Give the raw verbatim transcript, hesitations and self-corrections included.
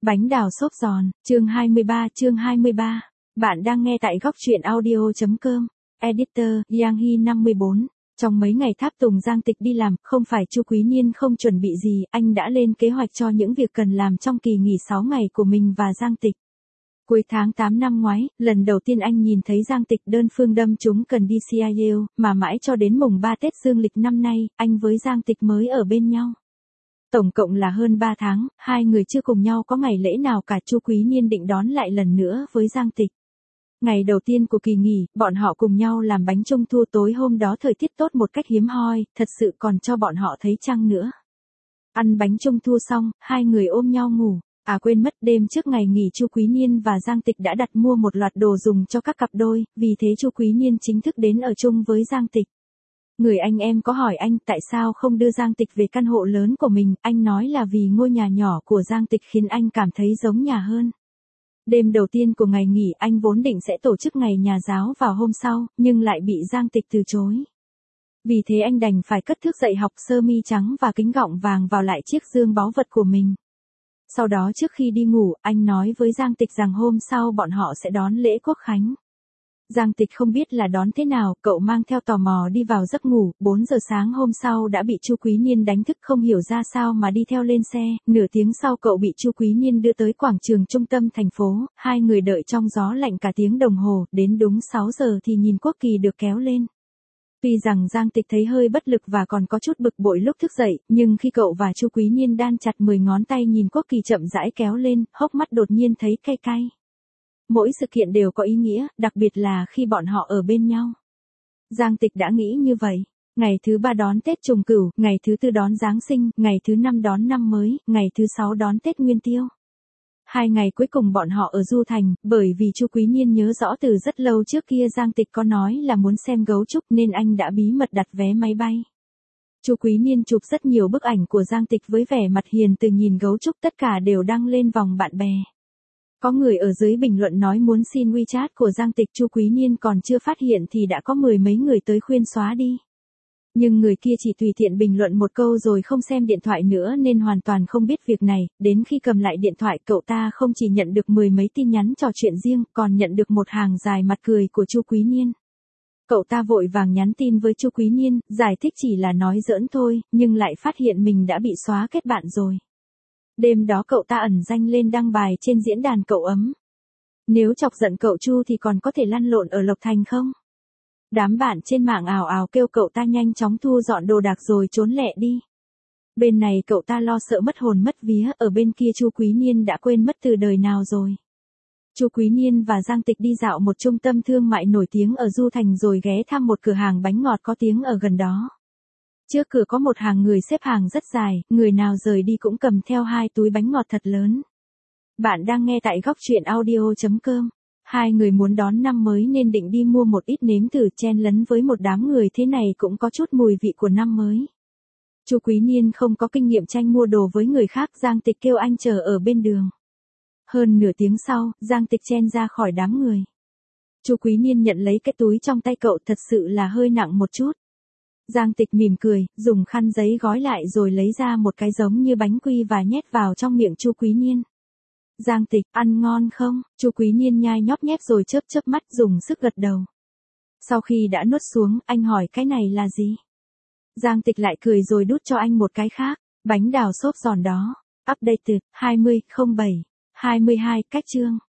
Bánh đào xốp giòn, chương hai mươi ba, chương hai mươi ba. Bạn đang nghe tại góc truyện audio.com. Editor, Giang Hy năm mươi bốn. Trong mấy ngày tháp tùng Giang Tịch đi làm, không phải Chu Quý Niên không chuẩn bị gì, anh đã lên kế hoạch cho những việc cần làm trong kỳ nghỉ sáu ngày của mình và Giang Tịch. Cuối tháng tám năm ngoái, lần đầu tiên anh nhìn thấy Giang Tịch đơn phương đâm trúng cần đi xê i eo, mà mãi cho đến mùng ba Tết dương lịch năm nay, anh với Giang Tịch mới ở bên nhau. Tổng cộng là hơn ba tháng, hai người chưa cùng nhau có ngày lễ nào cả. Chu Quý Niên định đón lại lần nữa với Giang Tịch. Ngày đầu tiên của kỳ nghỉ, bọn họ cùng nhau làm bánh trung thu. Tối hôm đó thời tiết tốt một cách hiếm hoi, thật sự còn cho bọn họ thấy trăng nữa. Ăn bánh trung thu xong, hai người ôm nhau ngủ. À quên mất, đêm trước ngày nghỉ Chu Quý Niên và Giang Tịch đã đặt mua một loạt đồ dùng cho các cặp đôi, vì thế Chu Quý Niên chính thức đến ở chung với Giang Tịch. Người anh em có hỏi anh tại sao không đưa Giang Tịch về căn hộ lớn của mình, anh nói là vì ngôi nhà nhỏ của Giang Tịch khiến anh cảm thấy giống nhà hơn. Đêm đầu tiên của ngày nghỉ anh vốn định sẽ tổ chức ngày nhà giáo vào hôm sau, nhưng lại bị Giang Tịch từ chối. Vì thế anh đành phải cất thức dậy học sơ mi trắng và kính gọng vàng vào lại chiếc dương báu vật của mình. Sau đó trước khi đi ngủ, anh nói với Giang Tịch rằng hôm sau bọn họ sẽ đón lễ Quốc khánh. Giang Tịch không biết là đón thế nào, cậu mang theo tò mò đi vào giấc ngủ. Bốn giờ sáng hôm sau đã bị Chu Quý Niên đánh thức, không hiểu ra sao mà đi theo lên xe. Nửa tiếng sau cậu bị Chu Quý Niên đưa tới quảng trường trung tâm thành phố. Hai người đợi trong gió lạnh cả tiếng đồng hồ, đến đúng sáu giờ thì nhìn quốc kỳ được kéo lên. Tuy rằng Giang Tịch thấy hơi bất lực và còn có chút bực bội lúc thức dậy, nhưng khi cậu và Chu Quý Niên đan chặt mười ngón tay nhìn quốc kỳ chậm rãi kéo lên, hốc mắt đột nhiên thấy cay cay. Mỗi sự kiện đều có ý nghĩa, đặc biệt là khi bọn họ ở bên nhau. Giang Tịch đã nghĩ như vậy. Ngày thứ ba đón Tết Trùng Cửu, ngày thứ tư đón Giáng sinh, ngày thứ năm đón năm mới, ngày thứ sáu đón Tết Nguyên Tiêu. Hai ngày cuối cùng bọn họ ở Du Thành, bởi vì Chu Quý Niên nhớ rõ từ rất lâu trước kia Giang Tịch có nói là muốn xem gấu trúc nên anh đã bí mật đặt vé máy bay. Chu Quý Niên chụp rất nhiều bức ảnh của Giang Tịch với vẻ mặt hiền từ nhìn gấu trúc, tất cả đều đăng lên vòng bạn bè. Có người ở dưới bình luận nói muốn xin WeChat của Giang Tịch. Chu Quý Niên còn chưa phát hiện thì đã có mười mấy người tới khuyên xóa đi. Nhưng người kia chỉ tùy tiện bình luận một câu rồi không xem điện thoại nữa nên hoàn toàn không biết việc này. Đến khi cầm lại điện thoại cậu ta không chỉ nhận được mười mấy tin nhắn trò chuyện riêng, còn nhận được một hàng dài mặt cười của Chu Quý Niên. Cậu ta vội vàng nhắn tin với Chu Quý Niên, giải thích chỉ là nói giỡn thôi, nhưng lại phát hiện mình đã bị xóa kết bạn rồi. Đêm đó cậu ta ẩn danh lên đăng bài trên diễn đàn cậu ấm. Nếu chọc giận cậu Chu thì còn có thể lăn lộn ở Lộc Thành không? Đám bạn trên mạng ào ào kêu cậu ta nhanh chóng thu dọn đồ đạc rồi trốn lẹ đi. Bên này cậu ta lo sợ mất hồn mất vía, ở bên kia Chu Quý Niên đã quên mất từ đời nào rồi. Chu Quý Niên và Giang Tịch đi dạo một trung tâm thương mại nổi tiếng ở Du Thành rồi ghé thăm một cửa hàng bánh ngọt có tiếng ở gần đó. Trước cửa có một hàng người xếp hàng rất dài, người nào rời đi cũng cầm theo hai túi bánh ngọt thật lớn. Bạn đang nghe tại góc truyện audio.com. Hai người muốn đón năm mới nên định đi mua một ít nếm thử, chen lấn với một đám người thế này cũng có chút mùi vị của năm mới. Chu Quý Niên không có kinh nghiệm tranh mua đồ với người khác, Giang Tịch kêu anh chờ ở bên đường. Hơn nửa tiếng sau, Giang Tịch chen ra khỏi đám người. Chu Quý Niên nhận lấy cái túi trong tay cậu, thật sự là hơi nặng một chút. Giang Tịch mỉm cười, dùng khăn giấy gói lại rồi lấy ra một cái giống như bánh quy và nhét vào trong miệng Chu Quý Niên. Giang Tịch, ăn ngon không? Chu Quý Niên nhai nhóp nhép rồi chớp chớp mắt dùng sức gật đầu. Sau khi đã nuốt xuống, anh hỏi cái này là gì? Giang Tịch lại cười rồi đút cho anh một cái khác, bánh đào xốp giòn đó. Update từ hai mươi không bảy hai mươi hai cách chương.